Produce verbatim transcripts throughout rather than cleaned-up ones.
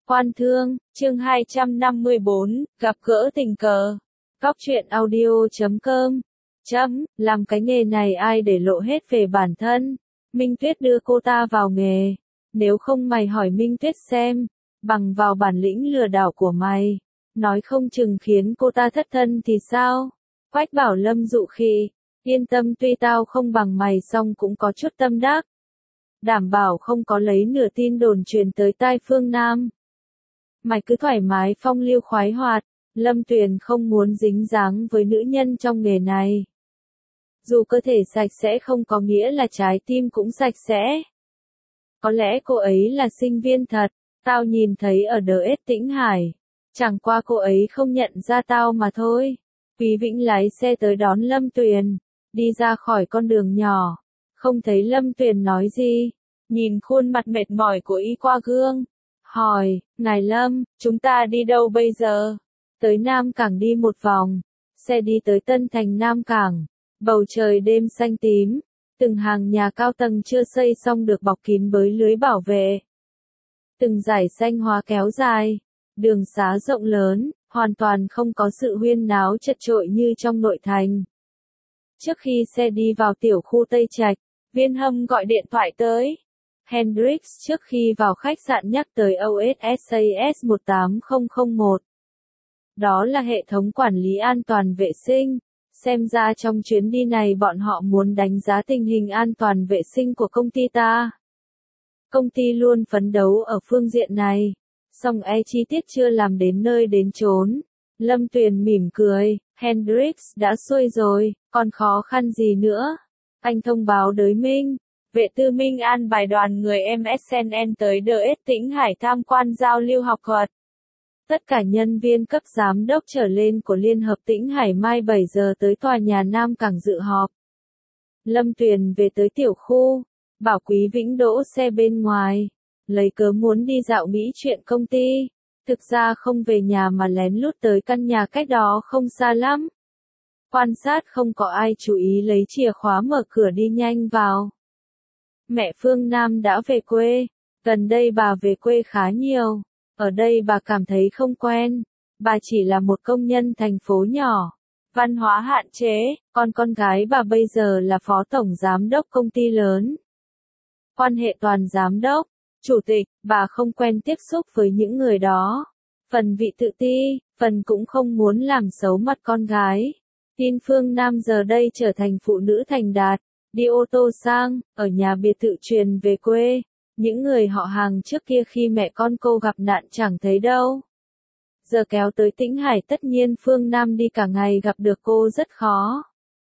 Quan Thương, chương hai trăm năm mươi bốn, gặp gỡ tình cờ. Góc truyện audio chấm com. Chấm, làm cái nghề này ai để lộ hết về bản thân. Minh Tuyết đưa cô ta vào nghề. Nếu không mày hỏi Minh Tuyết xem, bằng vào bản lĩnh lừa đảo của mày, nói không chừng khiến cô ta thất thân thì sao? Quách Bảo Lâm dụ khị, yên tâm, tuy tao không bằng mày song cũng có chút tâm đắc. Đảm bảo không có lấy nửa tin đồn truyền tới tai Phương Nam. Mày cứ thoải mái phong lưu khoái hoạt, Lâm Tuyền không muốn dính dáng với nữ nhân trong nghề này. Dù cơ thể sạch sẽ không có nghĩa là trái tim cũng sạch sẽ. Có lẽ cô ấy là sinh viên thật, tao nhìn thấy ở đờ ết Tĩnh Hải. Chẳng qua cô ấy không nhận ra tao mà thôi. Quý Vĩnh lái xe tới đón Lâm Tuyền, đi ra khỏi con đường nhỏ. Không thấy Lâm Tuyền nói gì, nhìn khuôn mặt mệt mỏi của y qua gương. Hỏi, ngài Lâm, chúng ta đi đâu bây giờ? Tới Nam Cảng đi một vòng. Xe đi tới Tân Thành Nam Cảng. Bầu trời đêm xanh tím. Từng hàng nhà cao tầng chưa xây xong được bọc kín bởi lưới bảo vệ. Từng dải xanh hóa kéo dài. Đường xá rộng lớn, hoàn toàn không có sự huyên náo chật chội như trong nội thành. Trước khi xe đi vào tiểu khu Tây Trạch, Viên Hâm gọi điện thoại tới. Hendrix trước khi vào khách sạn nhắc tới o ét ét a s một tám không không một. Đó là hệ thống quản lý an toàn vệ sinh. Xem ra trong chuyến đi này bọn họ muốn đánh giá tình hình an toàn vệ sinh của công ty ta. Công ty luôn phấn đấu ở phương diện này. Song e chi tiết chưa làm đến nơi đến chốn. Lâm Tuyền mỉm cười, Hendrix đã xuôi rồi, còn khó khăn gì nữa. Anh thông báo đới Minh. Vệ tư Minh an bài đoàn người em ét en en tới đờ ết Tĩnh Hải tham quan giao lưu học thuật. Tất cả nhân viên cấp giám đốc trở lên của Liên hợp Tĩnh Hải mai bảy giờ tới tòa nhà Nam Cảng dự họp. Lâm Tuyền về tới tiểu khu, bảo Quý Vĩnh đỗ xe bên ngoài, lấy cớ muốn đi dạo Mỹ chuyện công ty. Thực ra không về nhà mà lén lút tới căn nhà cách đó không xa lắm. Quan sát không có ai chú ý lấy chìa khóa mở cửa đi nhanh vào. Mẹ Phương Nam đã về quê, gần đây bà về quê khá nhiều, ở đây bà cảm thấy không quen, bà chỉ là một công nhân thành phố nhỏ, văn hóa hạn chế, còn con gái bà bây giờ là phó tổng giám đốc công ty lớn. Quan hệ toàn giám đốc, chủ tịch, bà không quen tiếp xúc với những người đó, phần vị tự ti, phần cũng không muốn làm xấu mặt con gái. Tin Phương Nam giờ đây trở thành phụ nữ thành đạt. Đi ô tô sang, ở nhà biệt thự truyền về quê. Những người họ hàng trước kia khi mẹ con cô gặp nạn chẳng thấy đâu. Giờ kéo tới Tĩnh Hải, tất nhiên Phương Nam đi cả ngày gặp được cô rất khó.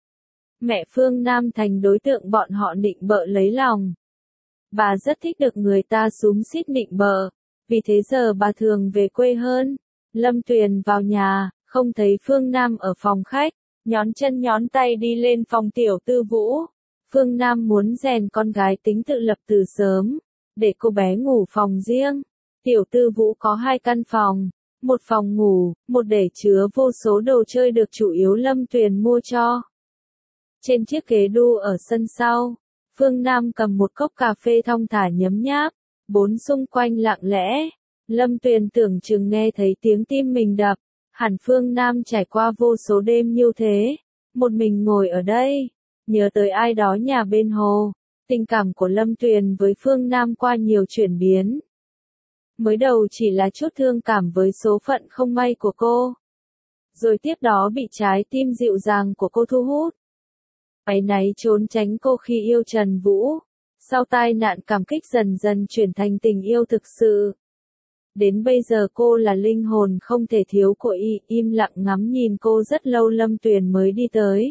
Mẹ Phương Nam thành đối tượng bọn họ nịnh bợ lấy lòng. Bà rất thích được người ta xúm xít nịnh bợ, vì thế giờ bà thường về quê hơn. Lâm Tuyền vào nhà, không thấy Phương Nam ở phòng khách, nhón chân nhón tay đi lên phòng tiểu tư Vũ. Phương Nam muốn rèn con gái tính tự lập từ sớm, để cô bé ngủ phòng riêng. Tiểu tư Vũ có hai căn phòng, một phòng ngủ, một để chứa vô số đồ chơi được chủ yếu Lâm Tuyền mua cho. Trên chiếc ghế đu ở sân sau, Phương Nam cầm một cốc cà phê thong thả nhấm nháp, bốn xung quanh lặng lẽ. Lâm Tuyền tưởng chừng nghe thấy tiếng tim mình đập, hẳn Phương Nam trải qua vô số đêm như thế, một mình ngồi ở đây. Nhớ tới ai đó nhà bên hồ, tình cảm của Lâm Tuyền với Phương Nam qua nhiều chuyển biến. Mới đầu chỉ là chút thương cảm với số phận không may của cô. Rồi tiếp đó bị trái tim dịu dàng của cô thu hút. Áy náy trốn tránh cô khi yêu Trần Vũ. Sau tai nạn cảm kích dần dần chuyển thành tình yêu thực sự. Đến bây giờ cô là linh hồn không thể thiếu của y, im lặng ngắm nhìn cô rất lâu Lâm Tuyền mới đi tới.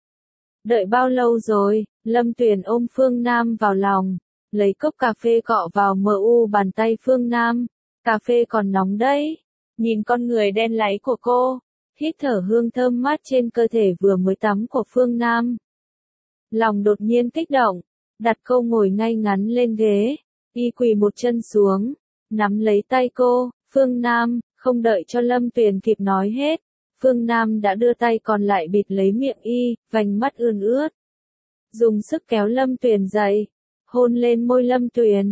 Đợi bao lâu rồi, Lâm Tuyền ôm Phương Nam vào lòng, lấy cốc cà phê cọ vào mờ u bàn tay Phương Nam, cà phê còn nóng đấy, nhìn con người đen láy của cô, hít thở hương thơm mát trên cơ thể vừa mới tắm của Phương Nam. Lòng đột nhiên kích động, đặt cô ngồi ngay ngắn lên ghế, y quỳ một chân xuống, nắm lấy tay cô, Phương Nam, không đợi cho Lâm Tuyền kịp nói hết. Phương Nam đã đưa tay còn lại bịt lấy miệng y, vành mắt ươn ướt. Dùng sức kéo Lâm Tuyền dậy, hôn lên môi Lâm Tuyền.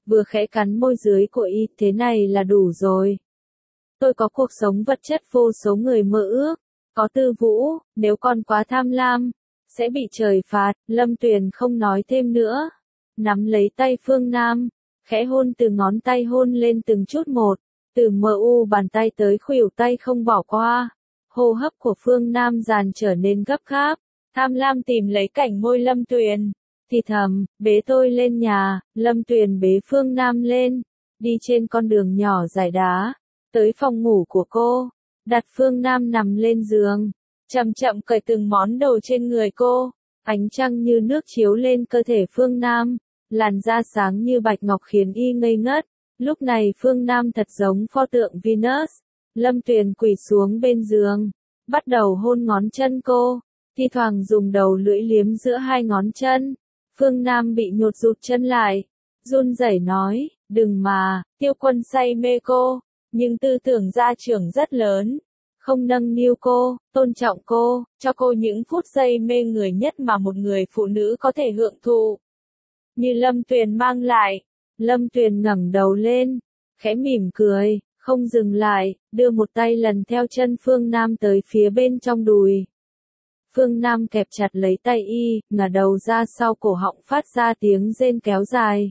vừa khẽ cắn môi dưới của y, thế này là đủ rồi. Tôi có cuộc sống vật chất vô số người mơ ước, có Tư Vũ, nếu con quá tham lam, sẽ bị trời phạt. Lâm Tuyền không nói thêm nữa, nắm lấy tay Phương Nam, khẽ hôn từ ngón tay hôn lên từng chút một, từ mờ u bàn tay tới khuỷu tay không bỏ qua. Hô hấp của Phương Nam dần trở nên gấp gáp, tham lam tìm lấy cảnh môi Lâm Tuyền, thì thầm, bế tôi lên nhà. Lâm Tuyền bế Phương Nam lên, đi trên con đường nhỏ dải đá, tới phòng ngủ của cô, đặt Phương Nam nằm lên giường, chậm chậm cởi từng món đồ trên người cô. Ánh trăng như nước chiếu lên cơ thể Phương Nam, làn da sáng như bạch ngọc khiến y ngây ngất. Lúc này Phương Nam thật giống pho tượng Venus. Lâm Tuyền quỳ xuống bên giường, bắt đầu hôn ngón chân cô, thi thoảng dùng đầu lưỡi liếm giữa hai ngón chân. Phương Nam bị nhột rụt chân lại, run rẩy nói, đừng mà. Tiêu Quân say mê cô, nhưng tư tưởng gia trưởng rất lớn, không nâng niu cô, tôn trọng cô, cho cô những phút giây mê người nhất mà một người phụ nữ có thể hưởng thụ. Như Lâm Tuyền mang lại. Lâm Tuyền ngẩng đầu lên, khẽ mỉm cười, không dừng lại, đưa một tay lần theo chân Phương Nam tới phía bên trong đùi. Phương Nam kẹp chặt lấy tay y, ngả đầu ra sau cổ họng phát ra tiếng rên kéo dài.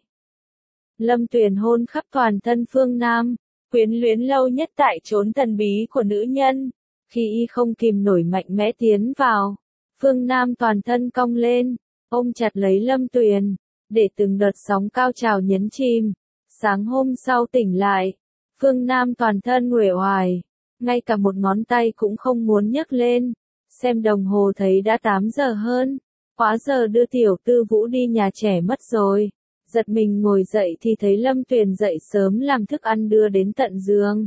Lâm Tuyền hôn khắp toàn thân Phương Nam, quyến luyến lâu nhất tại chốn thần bí của nữ nhân. Khi y không kìm nổi mạnh mẽ tiến vào, Phương Nam toàn thân cong lên, ôm chặt lấy Lâm Tuyền, để từng đợt sóng cao trào nhấn chìm. Sáng hôm sau tỉnh lại, Phương Nam toàn thân uể oải, ngay cả một ngón tay cũng không muốn nhấc lên. Xem đồng hồ thấy đã tám giờ hơn, quá giờ đưa Tiểu Tư Vũ đi nhà trẻ mất rồi. Giật mình ngồi dậy thì thấy Lâm Tuyền dậy sớm làm thức ăn đưa đến tận giường.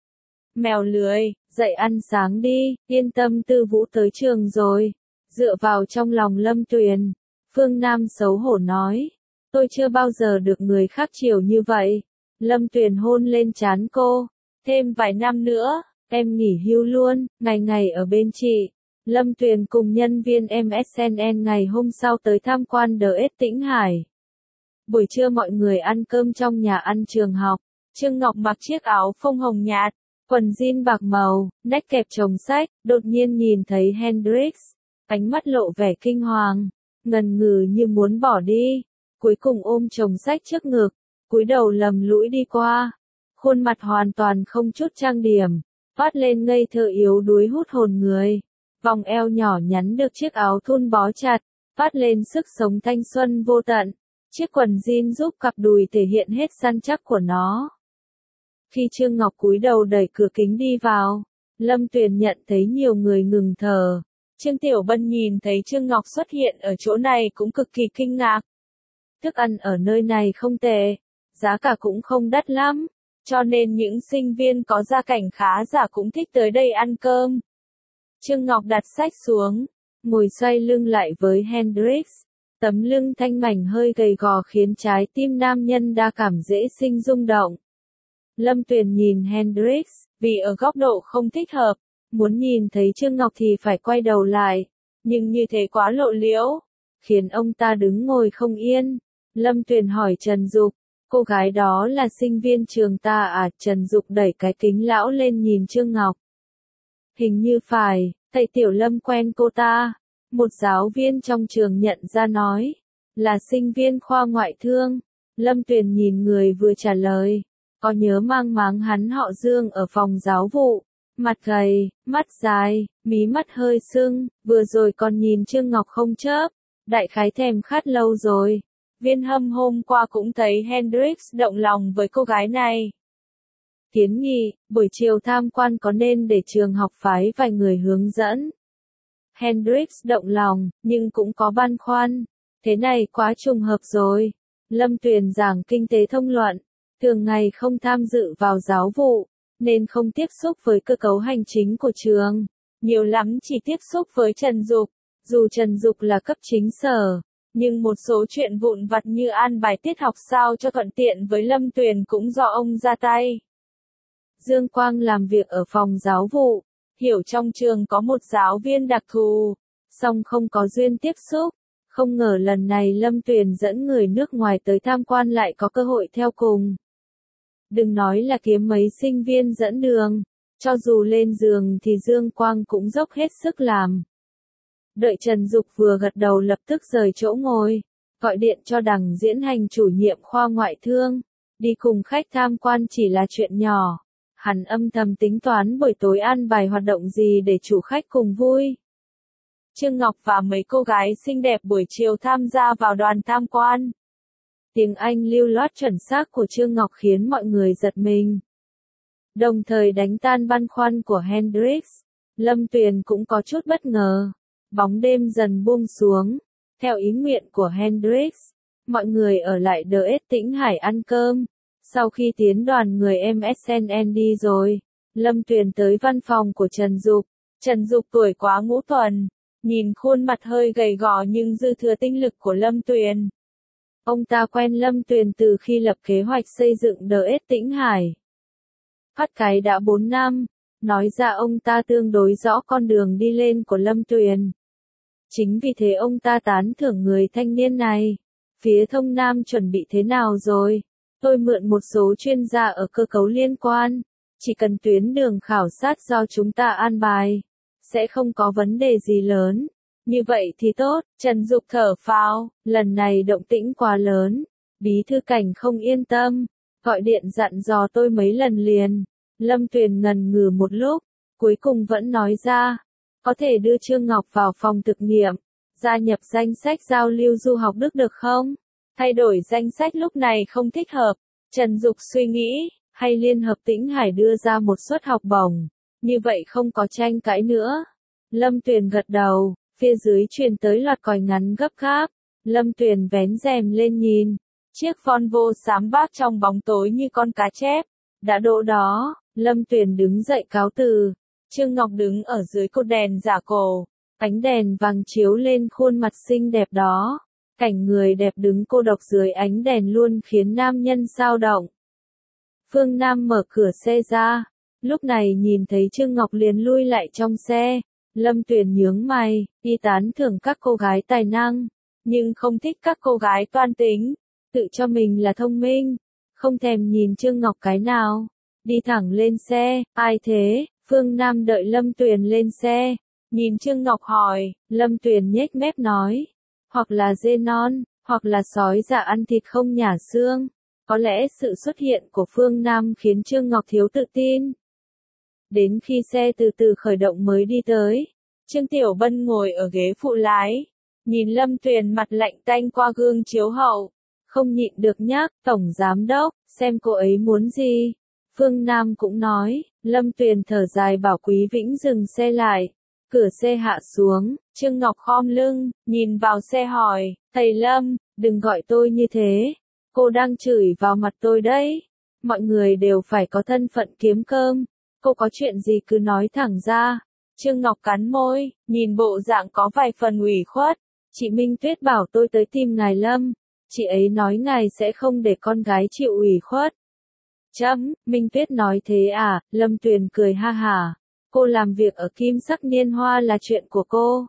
Mèo lười, dậy ăn sáng đi, yên tâm Tư Vũ tới trường rồi. Dựa vào trong lòng Lâm Tuyền, Phương Nam xấu hổ nói, tôi chưa bao giờ được người khác chiều như vậy. Lâm Tuyền hôn lên trán cô, thêm vài năm nữa, em nghỉ hưu luôn, ngày ngày ở bên chị. Lâm Tuyền cùng nhân viên em ét en en ngày hôm sau tới tham quan đê ét Tĩnh Hải. Buổi trưa mọi người ăn cơm trong nhà ăn trường học. Trương Ngọc mặc chiếc áo phông hồng nhạt, quần jean bạc màu, nách kẹp chồng sách, đột nhiên nhìn thấy Hendrix, ánh mắt lộ vẻ kinh hoàng, ngần ngừ như muốn bỏ đi, cuối cùng ôm chồng sách trước ngực, cúi đầu lầm lũi đi qua, khuôn mặt hoàn toàn không chút trang điểm, phát lên ngây thơ yếu đuối hút hồn người, vòng eo nhỏ nhắn được chiếc áo thun bó chặt, phát lên sức sống thanh xuân vô tận, chiếc quần jean giúp cặp đùi thể hiện hết săn chắc của nó. Khi Trương Ngọc cúi đầu đẩy cửa kính đi vào, Lâm Tuyền nhận thấy nhiều người ngừng thở. Trương Tiểu Bân nhìn thấy Trương Ngọc xuất hiện ở chỗ này cũng cực kỳ kinh ngạc. Thức ăn ở nơi này không tệ, giá cả cũng không đắt lắm, cho nên những sinh viên có gia cảnh khá giả cũng thích tới đây ăn cơm. Trương Ngọc đặt sách xuống, ngồi xoay lưng lại với Hendrix. Tấm lưng thanh mảnh hơi gầy gò khiến trái tim nam nhân đa cảm dễ sinh rung động. Lâm Tuyền nhìn Hendrix, vì ở góc độ không thích hợp, muốn nhìn thấy Trương Ngọc thì phải quay đầu lại, nhưng như thế quá lộ liễu, khiến ông ta đứng ngồi không yên. Lâm Tuyền hỏi Trần Dục, cô gái đó là sinh viên trường ta à? Trần Dục đẩy cái kính lão lên nhìn Trương Ngọc. Hình như phải, thầy Tiểu Lâm quen cô ta. Một giáo viên trong trường nhận ra nói, là sinh viên khoa ngoại thương. Lâm Tuyền nhìn người vừa trả lời, có nhớ mang máng hắn họ Dương ở phòng giáo vụ, mặt gầy, mắt dài, mí mắt hơi sưng, vừa rồi còn nhìn Trương Ngọc không chớp, đại khái thèm khát lâu rồi. Viên Hâm hôm qua cũng thấy Hendrix động lòng với cô gái này. Kiến nghị, buổi chiều tham quan có nên để trường học phái vài người hướng dẫn. Hendrix động lòng, nhưng cũng có băn khoăn. Thế này quá trùng hợp rồi. Lâm Tuyền giảng kinh tế thông luận, thường ngày không tham dự vào giáo vụ, nên không tiếp xúc với cơ cấu hành chính của trường. Nhiều lắm chỉ tiếp xúc với Trần Dục. Dù Trần Dục là cấp chính sở, nhưng một số chuyện vụn vặt như an bài tiết học sao cho thuận tiện với Lâm Tuyền cũng do ông ra tay. Dương Quang làm việc ở phòng giáo vụ, hiểu trong trường có một giáo viên đặc thù, song không có duyên tiếp xúc, Không ngờ lần này Lâm Tuyền dẫn người nước ngoài tới tham quan lại có cơ hội theo cùng. Đừng nói là kiếm mấy sinh viên dẫn đường, cho dù lên giường thì Dương Quang cũng dốc hết sức làm. Đợi Trần Dục vừa gật đầu lập tức rời chỗ ngồi, gọi điện cho Đằng Diễn Hành chủ nhiệm khoa ngoại thương, đi cùng khách tham quan chỉ là chuyện nhỏ. Hắn âm thầm tính toán buổi tối ăn bài hoạt động gì để chủ khách cùng vui. Trương Ngọc và mấy cô gái xinh đẹp buổi chiều tham gia vào đoàn tham quan. Tiếng Anh lưu loát chuẩn xác của Trương Ngọc khiến mọi người giật mình. Đồng thời đánh tan băn khoăn của Hendrix, Lâm Tuyền cũng có chút bất ngờ. Bóng đêm dần buông xuống. Theo ý nguyện của Hendrix, mọi người ở lại đờ ết Tĩnh Hải ăn cơm. Sau khi tiến đoàn người em ét en en đi rồi, Lâm Tuyền tới văn phòng của Trần Dục. Trần Dục tuổi quá ngũ tuần, nhìn khuôn mặt hơi gầy gò nhưng dư thừa tinh lực của Lâm Tuyền. Ông ta quen Lâm Tuyền từ khi lập kế hoạch xây dựng đờ ết Tĩnh Hải. Phát cái đã bốn năm, nói ra ông ta tương đối rõ con đường đi lên của Lâm Tuyền. Chính vì thế ông ta tán thưởng người thanh niên này. Phía Thông Nam chuẩn bị thế nào rồi? Tôi mượn một số chuyên gia ở cơ cấu liên quan. Chỉ cần tuyến đường khảo sát do chúng ta an bài, sẽ không có vấn đề gì lớn. Như vậy thì tốt, Trần Dục thở phào, lần này động tĩnh quá lớn. Bí thư Cảnh không yên tâm, gọi điện dặn dò tôi mấy lần liền. Lâm Tuyền ngần ngừ một lúc, cuối cùng vẫn nói ra. Có thể đưa Trương Ngọc vào phòng thực nghiệm, gia nhập danh sách giao lưu du học Đức được không? Thay đổi danh sách lúc này không thích hợp. Trần Dục suy nghĩ, hay Liên hợp Tĩnh Hải đưa ra một suất học bổng, như vậy không có tranh cãi nữa. Lâm Tuyền gật đầu, phía dưới truyền tới loạt còi ngắn gấp gáp. Lâm Tuyền vén rèm lên nhìn, chiếc Volvo xám bác trong bóng tối như con cá chép. Đã đỗ đó, Lâm Tuyền đứng dậy cáo từ. Trương Ngọc đứng ở dưới cột đèn giả cổ, ánh đèn vàng chiếu lên khuôn mặt xinh đẹp đó. Cảnh người đẹp đứng cô độc dưới ánh đèn luôn khiến nam nhân xao động. Phương Nam mở cửa xe ra, lúc này nhìn thấy Trương Ngọc liền lui lại trong xe. Lâm Tuyền nhướng mày, y tán thưởng các cô gái tài năng, nhưng không thích các cô gái toan tính, tự cho mình là thông minh, không thèm nhìn Trương Ngọc cái nào. Đi thẳng lên xe, ai thế? Phương Nam đợi Lâm Tuyền lên xe, nhìn Trương Ngọc hỏi. Lâm Tuyền nhếch mép nói, hoặc là dê non, hoặc là sói già ăn thịt không nhả xương. Có lẽ sự xuất hiện của Phương Nam khiến Trương Ngọc thiếu tự tin. Đến khi xe từ từ khởi động mới đi tới, Trương Tiểu Bân ngồi ở ghế phụ lái, nhìn Lâm Tuyền mặt lạnh tanh qua gương chiếu hậu, không nhịn được nhắc, Tổng Giám Đốc, xem cô ấy muốn gì. Phương Nam cũng nói. Lâm Tuyền thở dài bảo Quý Vĩnh dừng xe lại. Cửa xe hạ xuống, Trương Ngọc khom lưng, nhìn vào xe hỏi, thầy Lâm, đừng gọi tôi như thế. Cô đang chửi vào mặt tôi đấy. Mọi người đều phải có thân phận kiếm cơm. Cô có chuyện gì cứ nói thẳng ra. Trương Ngọc cắn môi, nhìn bộ dạng có vài phần ủy khuất. Chị Minh Tuyết bảo tôi tới tìm ngài Lâm. Chị ấy nói ngài sẽ không để con gái chịu ủy khuất. Chấm, Minh Tuyết nói thế à? Lâm Tuyền cười ha hả. Cô làm việc ở Kim Sắc Niên Hoa là chuyện của cô.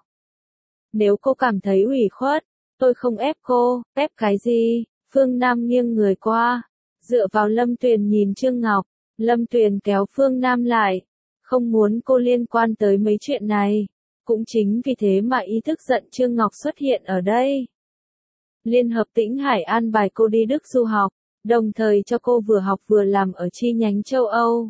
Nếu cô cảm thấy ủy khuất, tôi không ép cô. Ép cái gì? Phương Nam nghiêng người qua, dựa vào Lâm Tuyền nhìn Trương Ngọc. Lâm Tuyền kéo Phương Nam lại, không muốn cô liên quan tới mấy chuyện này. Cũng chính vì thế mà ý thức giận Trương Ngọc xuất hiện ở đây. Liên hợp Tĩnh Hải an bài cô đi Đức du học, đồng thời cho cô vừa học vừa làm ở chi nhánh châu Âu.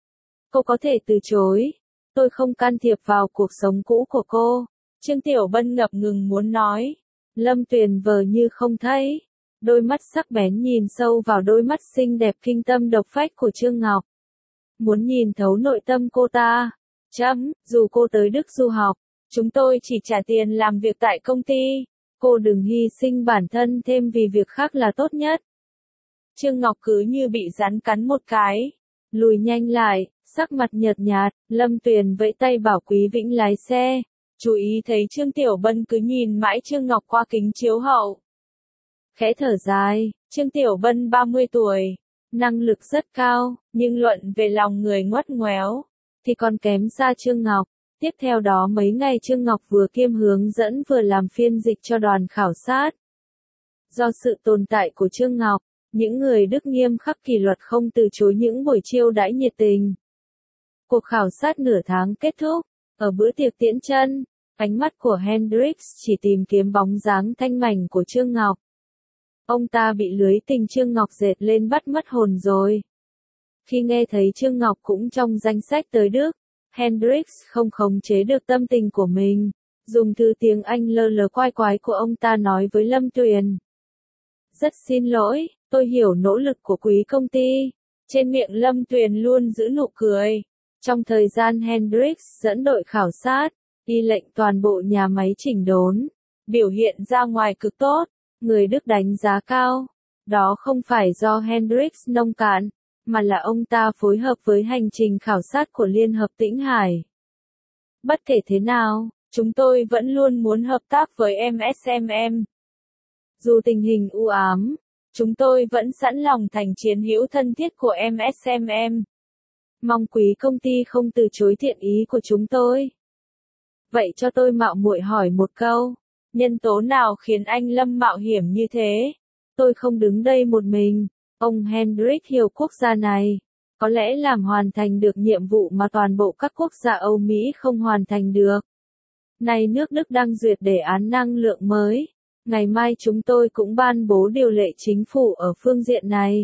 Cô có thể từ chối, tôi không can thiệp vào cuộc sống cũ của cô. Trương Tiểu Bân ngập ngừng muốn nói. Lâm Tuyền vờ như không thấy, đôi mắt sắc bén nhìn sâu vào đôi mắt xinh đẹp kinh tâm độc phách của Trương Ngọc. Muốn nhìn thấu nội tâm cô ta. Chấm, dù cô tới Đức du học, chúng tôi chỉ trả tiền làm việc tại công ty. Cô đừng hy sinh bản thân thêm vì việc khác là tốt nhất. Trương Ngọc cứ như bị rắn cắn một cái, lùi nhanh lại, sắc mặt nhợt nhạt. Lâm Tuyền vẫy tay bảo Quý Vĩnh lái xe, chú ý thấy Trương Tiểu Bân cứ nhìn mãi Trương Ngọc qua kính chiếu hậu. Khẽ thở dài, Trương Tiểu Bân ba mươi tuổi, năng lực rất cao, nhưng luận về lòng người ngoắt ngoéo, thì còn kém xa Trương Ngọc. Tiếp theo đó mấy ngày Trương Ngọc vừa kiêm hướng dẫn vừa làm phiên dịch cho đoàn khảo sát. Do sự tồn tại của Trương Ngọc, những người Đức nghiêm khắc kỷ luật không từ chối những buổi chiêu đãi nhiệt tình. Cuộc khảo sát nửa tháng kết thúc, ở bữa tiệc tiễn chân, ánh mắt của Hendrix chỉ tìm kiếm bóng dáng thanh mảnh của Trương Ngọc. Ông ta bị lưới tình Trương Ngọc dệt lên bắt mất hồn rồi. Khi nghe thấy Trương Ngọc cũng trong danh sách tới Đức, Hendrix không khống chế được tâm tình của mình, dùng thứ tiếng Anh lơ lớ quái quái của ông ta nói với Lâm Tuyền. Rất xin lỗi, tôi hiểu nỗ lực của quý công ty. Trên miệng Lâm Tuyền luôn giữ nụ cười. Trong thời gian Hendrix dẫn đội khảo sát, y lệnh toàn bộ nhà máy chỉnh đốn, biểu hiện ra ngoài cực tốt, người Đức đánh giá cao. Đó không phải do Hendrix nông cạn, mà là ông ta phối hợp với hành trình khảo sát của Liên hợp Tĩnh Hải. Bất kể thế nào, chúng tôi vẫn luôn muốn hợp tác với em ét em em. Dù tình hình u ám, chúng tôi vẫn sẵn lòng thành chiến hữu thân thiết của em ét em em. Mong quý công ty không từ chối thiện ý của chúng tôi. Vậy cho tôi mạo muội hỏi một câu, nhân tố nào khiến anh Lâm mạo hiểm như thế? Tôi không đứng đây một mình, ông Hendrix hiểu quốc gia này, có lẽ làm hoàn thành được nhiệm vụ mà toàn bộ các quốc gia Âu Mỹ không hoàn thành được. Nay nước Đức đang duyệt đề án năng lượng mới, ngày mai chúng tôi cũng ban bố điều lệ chính phủ ở phương diện này.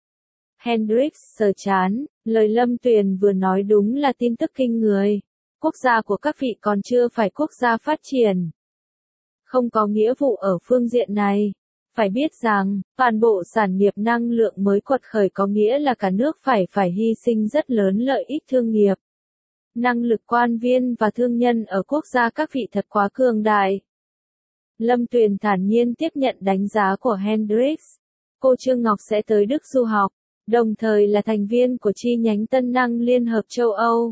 Hendrix sờ chán, lời Lâm Tuyền vừa nói đúng là tin tức kinh người. Quốc gia của các vị còn chưa phải quốc gia phát triển. Không có nghĩa vụ ở phương diện này. Phải biết rằng, toàn bộ sản nghiệp năng lượng mới quật khởi có nghĩa là cả nước phải phải hy sinh rất lớn lợi ích thương nghiệp. Năng lực quan viên và thương nhân ở quốc gia các vị thật quá cường đại. Lâm Tuyền thản nhiên tiếp nhận đánh giá của Hendrix. Cô Trương Ngọc sẽ tới Đức du học, đồng thời là thành viên của chi nhánh Tân năng Liên hợp châu Âu.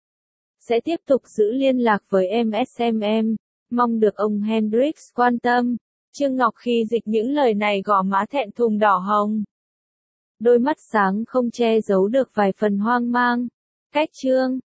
Sẽ tiếp tục giữ liên lạc với em ét em em, mong được ông Hendrix quan tâm. Trương Ngọc khi dịch những lời này gò má thẹn thùng đỏ hồng. Đôi mắt sáng không che giấu được vài phần hoang mang. Cách Trương